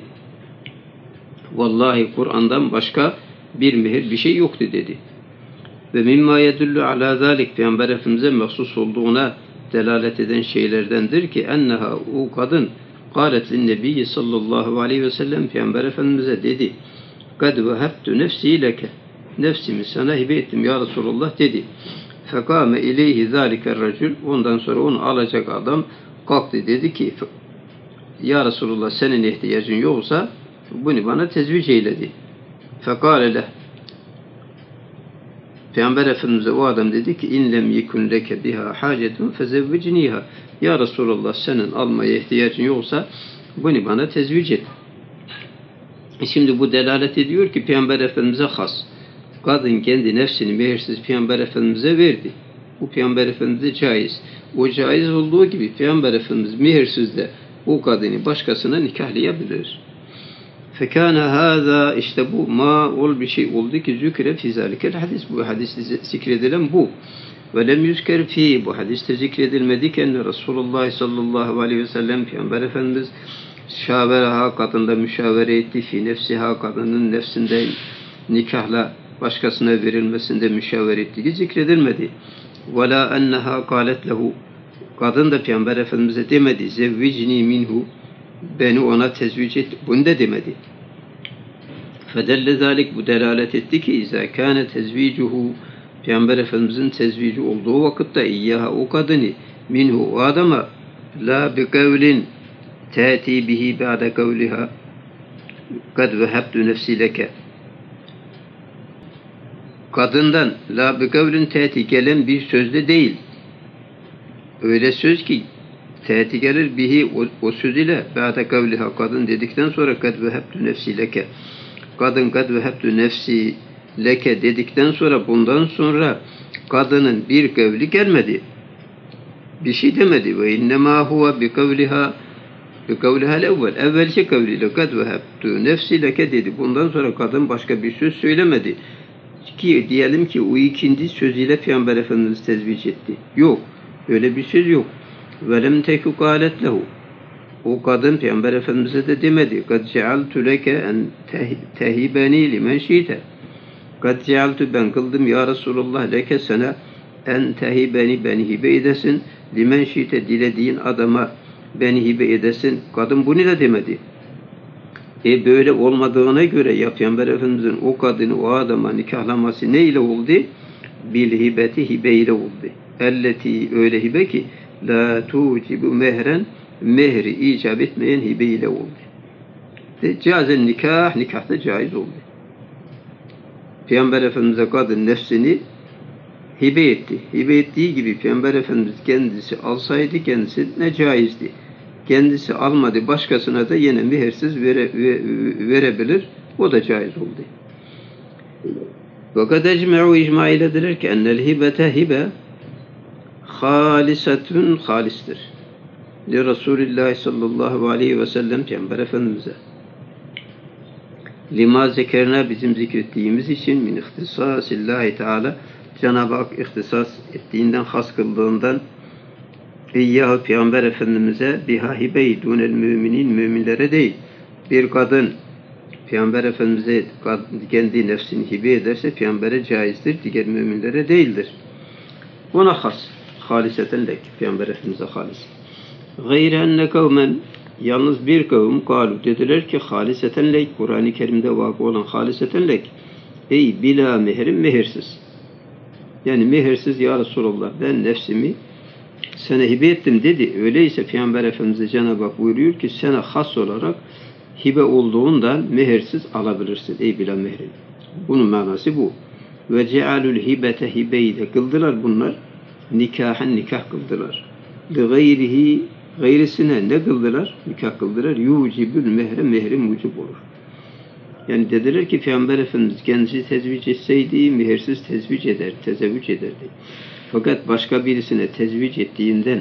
Speaker 1: Vallahi Kur'an'dan başka bir mehir bir şey yoktu dedi. Ve mimma yedullu ala zâlik Peygamber Efendimiz'e mahsus olduğuna delalet eden şeylerdendir ki enneha o kadın kâlet linnebiyyi sallallahu aleyhi ve sellem Peygamber Efendimiz'e dedi. Kad vehebtu nefsi leke nefsimi sana hibe ettim ya Resulullah dedi. Fekâme ileyhi zâliker racül ondan sonra onu alacak adam kalktı dedi ki ya Resulullah senin ihtiyacın yoksa bunu bana tezvic eyledi. Fekâle leh Peygamber Efendimiz'e o adam dedi ki in lem yekun leke biha hacetun fezevvicniha ya Resulullah senin almaya ihtiyacın yoksa bunu bana tezvic et. Şimdi bu delalet ediyor ki Peygamber Efendimiz'e has. Kadın kendi nefsini mehirsiz Peygamber Efendimiz'e verdi. Bu Peygamber Efendimiz'e caiz. O caiz olduğu gibi Peygamber Efendimiz mehirsiz de o kadını başkasına nikahlayabilir. Fekâne hâzâ işte bu ma ol bir şey oldu ki zükre fî zâlikel hadis. Bu hadiste zikredilen bu. Ve lem yüzker fî bu hadiste zikredilmedi ki enne Resulullah sallallahu aleyhi ve sellem Peygamber Efendimiz şaveraha kadında müşavere etti. Fî nefsiha kadının nefsinde nikahla başkasına verilmesinde müşavir ettiği zikredilmedi. وَلَا اَنَّهَا قَالَتْ لَهُ kadın da Peygamber Efendimiz'e demedi. Zevvicni minhu beni ona tezvic et. Bunu da demedi. Fedelle zalik bu delalet etti ki izâ kâne tezvicuhu Peygamber Efendimiz'in tezvici olduğu vakitte iyyaha o kadını minhu o adama la bi kavlin ta'ti bihi ba'de kavliha kad vehabtu nefsi leke kadından la bi kavlin ta'ti gelen bir sözde değil. Öyle söz ki teğeti gelir bihi o söz ile ba'de kavliha kadın dedikten sonra kad vehabtu nefsi leke kadın kad vehabtu nefsi leke dedikten sonra bundan sonra kadının bir kavli gelmedi. Bir şey demedi. Ve innemâ huve bi kavliha evvel. Evvelki kavliyle kad vehabtu nefsi leke dedi. Bundan sonra kadın başka bir söz söylemedi. Ki diyelim ki o ikinci sözüyle Peygamber Efendimiz tezvic etti. Yok. Öyle bir söz yok. Velem teku kâlet lehu. O kadın Peygamber Efendimiz'e de demedi. Kad cealtu leke en tehibeni limen şiite. Kad cealtu ben kıldım ya Resulullah leke sana en tehibeni beni hibe edesin. Limen şiite dilediğin adama beni hibe edesin. Kadın bunu da demedi. Böyle olmadığına göre ya Peygamber Efendimiz'in o kadını o adama nikahlaması ne ile oldu? Bil hibeti hibe ile oldu. Elleti öyle hibe ki la tucibu mehren mehri icap etmeyen hibe ile oldu. Cazen nikah, nikahta caiz oldu. Peygamber Efendimiz'e kadın nefsini hibe etti. Hibe ettiği gibi Peygamber Efendimiz kendisi alsaydı kendisine caizdi. Kendisi almadı başkasına da yine mehersiz verebilir. O da caiz oldu. Fakat ecme'u icma ilediler ki ennel hibete hibe halisatun halistir. Li Resulullah sallallahu aleyhi ve sellem Peygamber Efendimiz'e. Lima zekerna bizim zikrettiğimiz için min ihtisasillahi teala Cenab-ı Hak ihtisas ettiğinden, has kıldığından İyyâhu Peygamber Efendimiz'e biha hibe-i dûnel müminin müminlere değil. Bir kadın Peygamber Efendimiz'e kendi nefsini hibe ederse Peygamber'e caizdir, diğer müminlere değildir. Ona has. Haliseten lek. Peygamber Efendimiz'e halis. Gayre enne kavmen yalnız bir kavim kalu dediler ki haliseten lek Kur'an-ı Kerim'de vakı olan haliseten lek ey bila meherin mehersiz. Yani mehersiz ya Resulallah ben nefsimi sana hibe ettim dedi. Öyleyse Peygamber Efendimiz'e Cenab-ı Hak buyuruyor ki sana has olarak hibe olduğundan mehersiz alabilirsin. Ey bila mehrin. Bunun manası bu. Ve cealül hibete hibeyi de kıldılar bunlar. Nikahen nikah kıldılar. Li gayrihi gayrisine ne kıldılar? Nikah kıldılar. Yucibül mehre mehri mucib olur. Yani dediler ki Peygamber Efendimiz kendisi tezvic etseydi mehersiz tezevvüc ederdi. Fakat başka birisine tezvic ettiğinden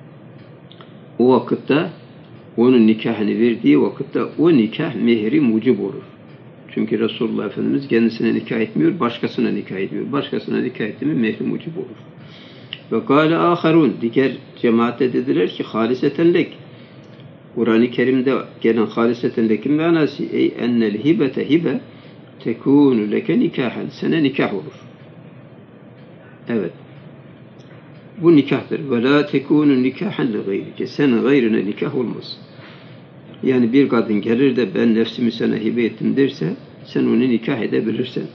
Speaker 1: o vakitte onun nikahını verdiği vakitte o nikah mehri mucib olur. Çünkü Resulullah Efendimiz kendisine nikah etmiyor, başkasına nikah ediyor. Başkasına nikah etti mi mehri mucib olur. Ve kâle âharun diğer cemaate dediler ki haliseten lek. Kur'an-ı Kerim'de gelen haliseten lekin manası ey ennel hibete hibe tekûnü leke nikahen. Sana nikah olur. Evet. Bu nikahtır. Ve la tekûnü nikahen li gayrike. Senin gayrine nikah olmaz. Yani bir kadın gelir de ben nefsimi sana hibe ettim derse sen onu nikah edebilirsin.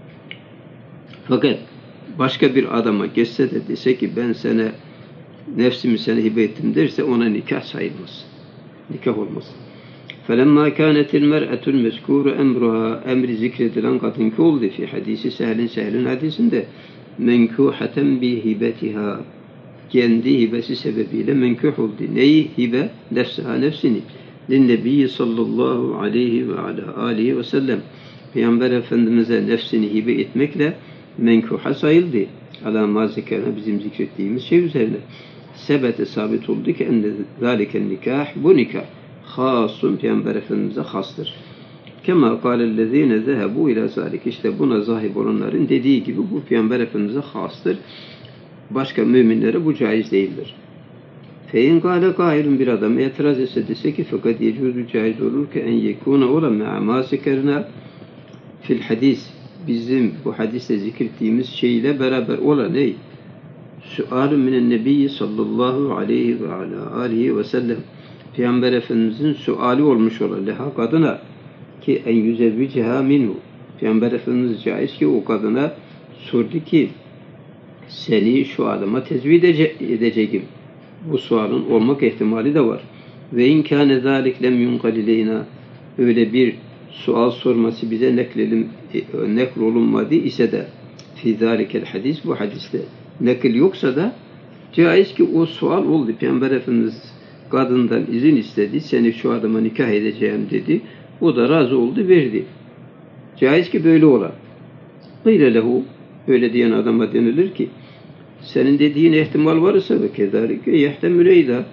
Speaker 1: Fakat başka bir adama geçse de dese ki ben sana nefsimi sana hibe ettim derse ona nikah sayılmaz. Nikah olmaz. فَلَمَّا كَانَتِ الْمَرْأَةُ الْمَذْكُورُ اَمْرُهَا emri zikredilen kadınki oldu fi hadisi Sehl'in hadisinde menkuhaten bi hibetiha kendi hibesi sebebiyle menkuh oldu. Neyi? Hibe nefsiha nefsini. Linnebi sallallahu aleyhi ve ala aleyhi ve sellem Peygamber Efendimiz'e nefsini hibe etmekle menkuha sayıldı. Ala mazikerine bizim zikrettiğimiz şey üzerine. Sebete sabit oldu ki enne zâliken nikah bu nikah hasun Peygamber Efendimiz'e hastır. Kema kâlellezîne zehebû ilâ zâlik. İşte buna zahip olanların dediği gibi bu Peygamber Efendimiz'e hastır. Başka müminlere bu caiz değildir. Fein kâle kâilun bir adam itiraz etse dese ki fakat yecûzü caiz olur ki en yekûne ola me'a mâsikerine fil hadis bizim bu hadiste zikrettiğimiz şeyle beraber olan ne? Sualun minen nebiyyi sallallahu aleyhi ve ala alihi ve sellem. Peygamber Efendimizin suali olmuş olan leha kadına ki en yüzevviceha minhu. Peygamber Efendimiz caiz ki o kadına sordu ki seni şu adama tezvid edeceğim. Bu sualın olmak ihtimali de var. Ve in kâne zâlik lem yunqal ileyna. Öyle bir sual sorması bize nekrolunmadı ise de fî zâlikel hadis, bu hadiste nakil yoksa da caiz ki o sual oldu. Peygamber Efendimiz kadından izin istedi. Seni şu adama nikah edeceğim dedi. O da razı oldu, verdi. Caiz ki böyle olan. Gıyle lehu, öyle diyen adama denilir ki senin dediğin ihtimal varsa ve kezalike yehtemüleyda,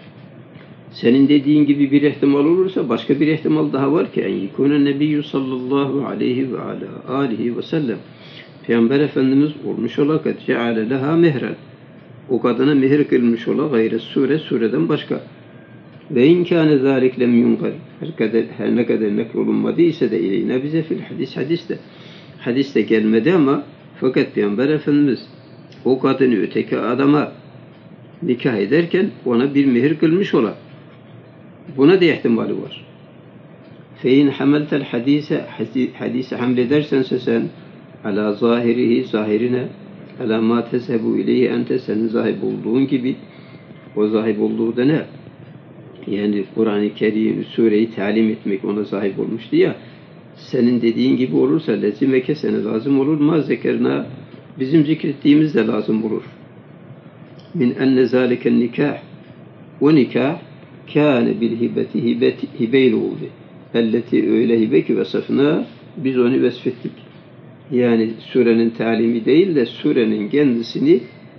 Speaker 1: senin dediğin gibi bir ihtimal olursa başka bir ihtimal daha var ki en yekûne nebiyyü sallallahu aleyhi ve ala alihi ve sellem. Peygamber Efendimiz olmuş ola kad ceale leha mehren. O kadına mehir kılmış ola gayre sureden başka. Ve in kâne zâlik lem yunqal. Her ne kadar nekrolunmadı ise de ileyne bize fil hadiste. Hadiste gelmedi ama fakat Peygamber Efendimiz o kadını öteki adama nikah ederken ona bir mehir kılmış ola. Buna da ihtimali var. Fein hameltel hadise hamledersense sen ala zahirihi, zahirine ala ma tezhebu ileyhi ente, senin zahib olduğun gibi, o zahib olduğu da ne? Yani Kur'an-ı Kerim, sureyi talim etmek ona sahip olmuştu ya, senin dediğin gibi olursa lezimeke, sana lazım olur. Ma zekerna, bizim zikrettiğimiz de lazım olur. Min enne zâleken nikah, o nikah kâne bil hibeyle oldu. Elleti, öyle hibe ki vesafına, biz onu vesfettik. Yani surenin talimi değil de surenin kendisini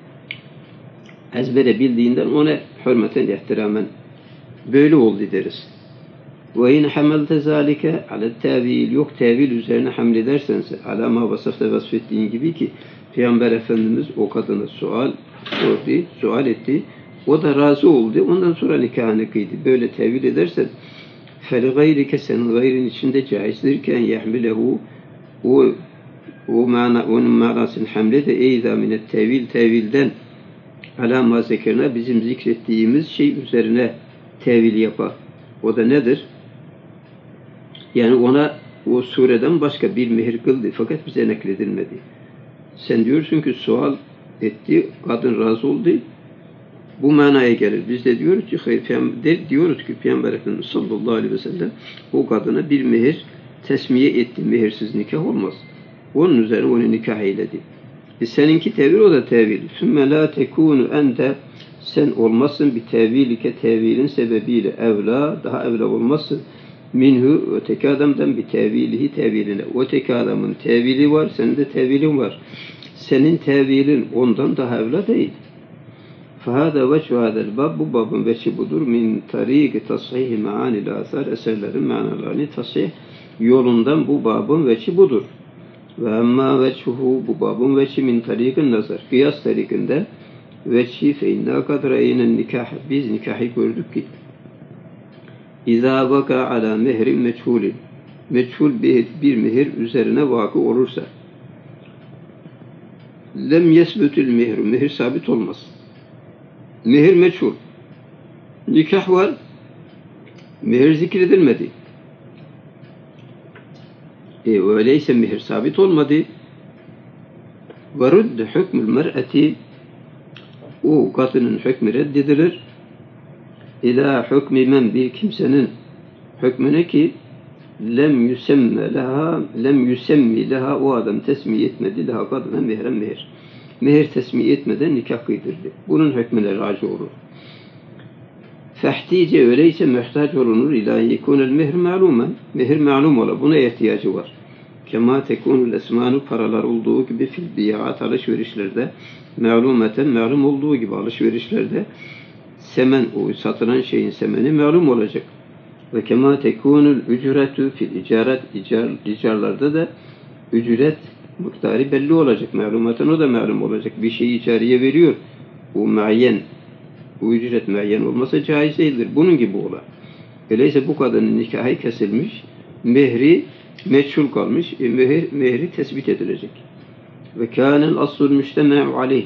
Speaker 1: ezbere bildiğinden ona hürmeten, ihtiramen böyle oldu deriz. Ve in hamelte zalike ala tevil, yok tevil üzerine hamledersense ala ma vasıfta vasfettiğin gibi ki Peygamber Efendimiz o kadına sual etti. O da razı oldu. Ondan sonra nikahını kıydı. Böyle tevil edersen fel gayrike, senin gayrin içinde caizdir ki en yahmilehu, onun manasını hamle de eyza minet tevilden ala ma zekerna, bizim zikrettiğimiz şey üzerine tevil yapar. O da nedir? Yani ona o sureden başka bir mehir kıldı fakat bize nakledilmedi. Sen diyorsun ki sual etti, kadın razı oldu. Bu manaya gelir. Biz de diyoruz ki Peygamber Efendimiz sallallahu aleyhi ve sellem o kadına bir mehir tesmiye etti. Mehirsiz nikah olmaz. Onun üzerine onu nikah eyledi. Seninki tevil, o da tevil. Sümme la tekunu ente, sen olmazsın bir tevilike, tevilin sebebiyle evla, daha evla olmazsın. Minhu, öteki adamdan bir tevilihi, teviline. Öteki adamın tevili var, senin de tevilin var. Senin tevilin ondan daha evla değil. Fahada veçhu hadel bab, bu babın veçhi budur. Min tariki tashihi maanil asar, eserlerin manalarını tasih yolundan bu babın veçhi budur. Ve emma veçhuhu, bu babın veçhi min tarikin nazar, kıyas tarikinde veçhi fe inna kadra eynen nikah, biz nikahı gördük ki İzâ vaka ala mehrin meçhulin, meçhul bir mehir üzerine vakı olursa lem yesbütül mehru, mehir sabit olmaz. Mehir meçhul, nikah var, mehir zikredilmedi. Öyleyse mehir sabit olmadı. Ve rudde hükmül mer'eti, o kadının hükmü reddedilir. İlâ hükmü men, bir kimsenin hükmüne ki lem yüsemmi leha, o adam tesmiye etmedi leha kadına mehren mehir. Mehir tesmiye etmeden nikah kıydırdı. Bunun hükmüne raci olur. Fehtice, öyleyse muhtaç olunur ilâ yekûnel mehr ma'lumen. Mehir ma'lum ola, buna ihtiyacı var. Kema tekunul esmanu, paralar olduğu gibi fil bi'at, alışverişlerde ma'lumeten, ma'lum olduğu gibi alışverişlerde semen, o satılan şeyin semeni ma'lum olacak. Ve kema tekunul ücretu fil icarlarda da ücret miktarı belli olacak. Ma'lumaten, o da ma'lum olacak. Bir şeyi icareye veriyor. Bu muayyen, bu ücret muayyen olmasa caiz değildir. Bunun gibi ola. Öyleyse bu kadının nikahı kesilmiş, mehri meçhul kalmış. Mehri tespit edilecek. Ve kânel aslul müşteme'u aleyh.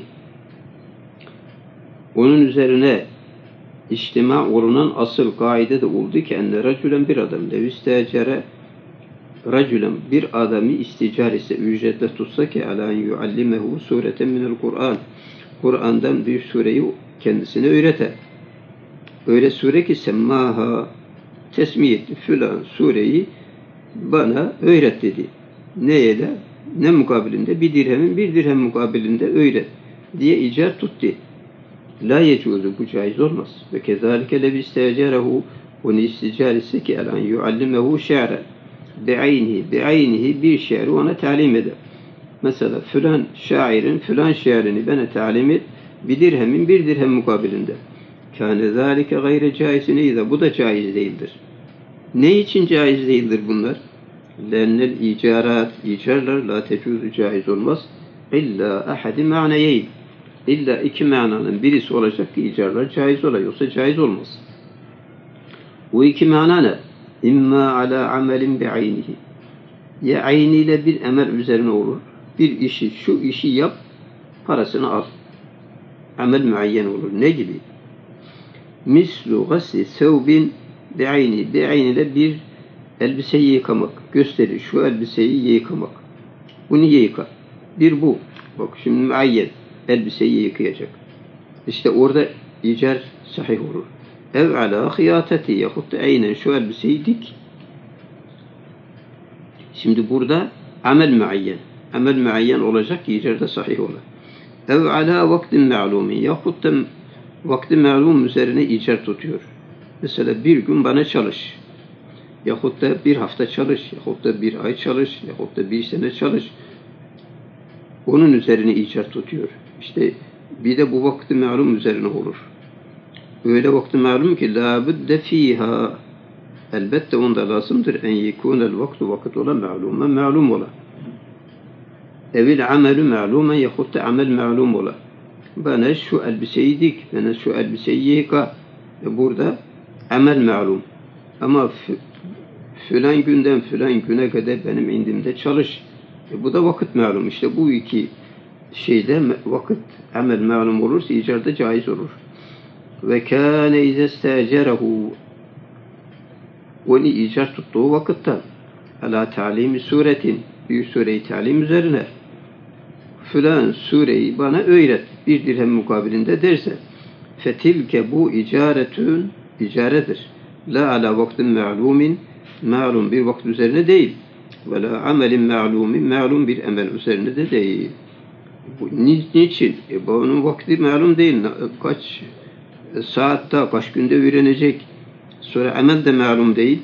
Speaker 1: Onun üzerine içtima olunan asıl kaide de oldu ki enne racülen bir adam levistecere racülen bir adamı isticar ise ücretle tutsa ki alâ yuallimehu sureten minel Kur'an. Kur'an'dan bir sureyi kendisine öğreter. Öyle sure ki semmaha tesmih etti. Filan sureyi bana öğret dedi. Neye de? Ne mukabilinde? Bir dirhem mukabilinde öğret diye icar tuttu. La yecuzu, bu caiz olmaz. Ve kezalike levi istecerehu, onu isticar ise ki elan yuallimehu şe'ren be'aynihi bir şiiri ona talim eder. Mesela filan şairin filan şiirini bana talim et bir dirhem mukabilinde. Kâne zâlike gayre caizine ise bu da caiz değildir. Ne için caiz değildir bunlar? Lennel icarlar la tecuzu caiz olmaz. İlla ahadi ma'neyeyn. İlla iki mananın birisi olacak ki icarlar caiz ola, yoksa caiz olmaz. Bu iki mana ne? İmma ala amelin bi'aynihi. Ya ayniyle bir emel üzerine olur. Bir işi, şu işi yap, parasını al. Amel muayyen olur. Ne gibi? Mislu gasli sevbin bi'ayni. Bi'ayniyle bir elbiseyi yıkamak. Gösterir. Şu elbiseyi yıkamak. Bunu yıka. Bir bu. Bak şimdi muayyen. Elbiseyi yıkayacak. İşte orada icar sahih olur. Ev ala hıyateti yahut da aynen şu elbiseyi dik. Şimdi burada amel muayyen. Amel muayyen olacak ki icarda sahih olur. Ev ala vaktin ma'lumin yahut da vakti ma'lum üzerine icar tutuyor. Mesela bir gün bana çalış. Yahut da bir hafta çalış. Yahut da bir ay çalış. Yahut da bir sene çalış. Onun üzerine icar tutuyor. İşte bir de bu vakti ma'lum üzerine olur. Öyle vakti ma'lum ki la budde fiha, elbette onda lazımdır en yekunel vaktu vakit olan ma'lum ola. Evil amelü ma'lumen yahut da amel ma'lum ola. Bana şu elbiseyi dik, bana şu elbiseyi yıka. Burada amel ma'lum. Ama filan günden filan güne kadar benim indimde çalış. Bu da vakit ma'lum. İşte bu iki şeyde vakit amel ma'lum olursa icarda caiz olur. Ve kâne izestâcerehu, onu icar tuttuğu vakitte ala ta'limi suretin, bir sureyi talim üzerine filan sureyi bana öğret bir dirhem mukabilinde derse fetilke bu icaredir. La ala vaktin ma'lumin, ma'lum bir vakit üzerine değil. Ve la amelin ma'lumin, ma'lum bir emel üzerine de değil. Bu niçin? Bunun vakti ma'lum değil. Kaç saatte, kaç günde öğrenecek. Sonra amel de ma'lum değil.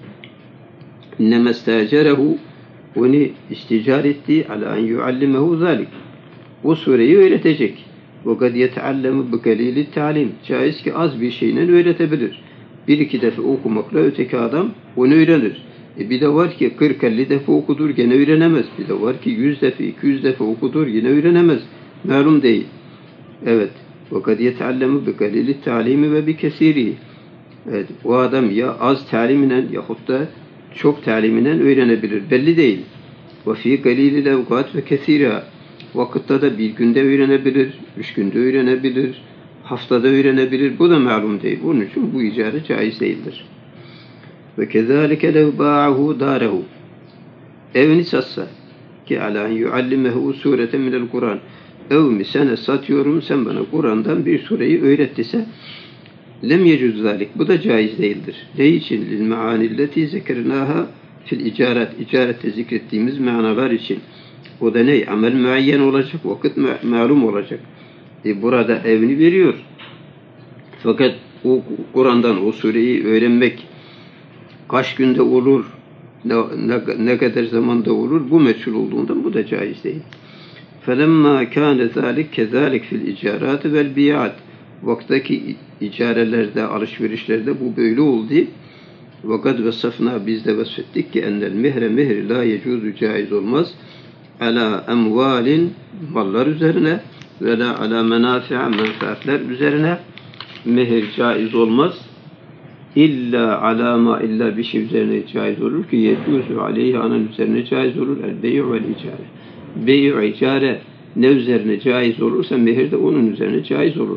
Speaker 1: İnnemâ istâcerehu, onu isticar etti ala en yuallimehu zâlik. O sureyi öğretecek. Ve kad yeteallemu bi galîli ta'lim. Caiz ki az bir şeyle öğretebilir. Bir iki defa okumakla öteki adam onu öğrenir. Bir de var ki 40-50 defa okudur gene öğrenemez. Bir de var ki 100 defa 200 defa okudur yine öğrenemez. Malum değil. Evet. وَقَدْ يَتَعَلَّمُ بِقَلِيلِ التَّعْلِيمِ وَبِكَثِيرِهِ. Evet. O adam ya az taliminen yahut da çok taliminen öğrenebilir. Belli değil. وَفِي قَلِيلِ الْاَوْقَاتِ وَكَثِيرًا. Vakitte de bir günde öğrenebilir, 3 günde öğrenebilir, haftada öğrenebilir. Bu da malum değil. Bunun için bu icarı caiz değildir. Ve kezalike lev ba'ahu darehu. Evini satsa ki ala yuallimehu sureten minel Kur'an. Evimi sana satıyorum, sen bana Kur'an'dan bir sureyi öğrettiyse lem yecuz zalik. Bu da caiz değildir. Ne için? Lil maanilleti zekernaha fil icaret. İcarette zikrettiğimiz manalar için. O da ne? Amel muayyen olacak, vakit malum olacak. Burada evini veriyor. Fakat o Kur'an'dan o sureyi öğrenmek kaç günde olur, ne kadar zamanda olur, bu meçhul olduğundan bu da caiz değil. فَلَمَّا كَانَ ذَٰلِكَ كَذَٰلِكَ فِي الْاِجَارَاتِ وَالْبِيَاتِ. Vaktaki icarelerde, alışverişlerde bu böyle oldu. وَقَدْ وَصَفْنَا, biz de vasfettik ki اَنَّ الْمِهْرَ لَا يَجُوزُ, caiz olmaz. Ala emvalin, mallar üzerine ve la ala menafi'a, menfaatler üzerine mehir caiz olmaz. İlla alama illa bir şey üzerine caiz olur ki yecuzu aleyhi anın üzerine caiz olur. El beyu vel icare. Beyu icare ne üzerine caiz olursa mehir de onun üzerine caiz olur.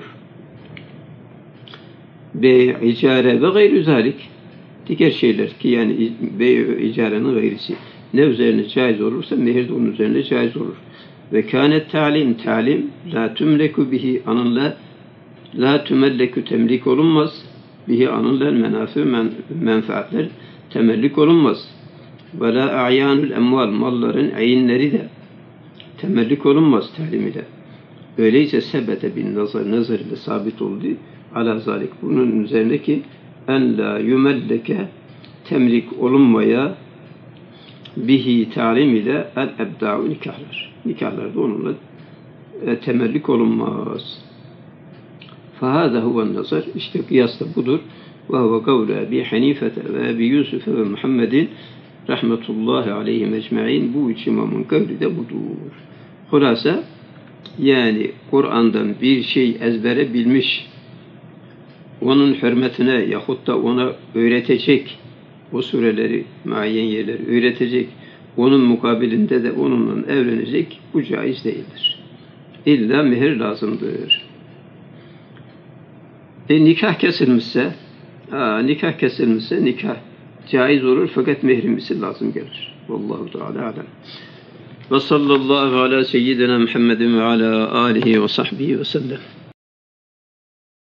Speaker 1: Beyu icare ve gayrü zalik. Diğer şeyler ki yani beyu icarenin gayrisi. Ne üzerine caiz olursa mehir de onun üzerine caiz olur. Ve kânet talim la tümleku bihi anınla la tümellekü temlik olunmaz. Bihi anınla menafü menfaatler temellik olunmaz. Ve la a'yanul emval malların ayinleri de temellik olunmaz talim ile. Öyleyse sebete bin nazar ile sabit oldu. Ala zalik bunun üzerindeki en la yumelleke temlik olunmaya bihi talim ile el ebda'u nikahlar. Nikahlarda onunla temellik olunmaz. Fahâzâ huven nazar. İşte kıyas da budur. Ve huve kavlu Ebi Hanifete ve Ebi Yusuf ve Muhammedin rahmetullahi aleyhim ecma'in. Bu üç imamın kavli de budur. Hulasa yani Kur'an'dan bir şey ezbere bilmiş, onun hürmetine yahut da ona öğretecek, o sureleri, muayyen yerleri öğretecek, onun mukabilinde de onunla evlenecek, bu caiz değildir. İlla mehir lazımdır. Nikah kesilmişse nikah caiz olur fakat mehrimisi lazım gelir. Vallahu Teala alem. Ve sallallahu ala seyyidina Muhammedin ve ala alihi ve sahbihi ve sellem.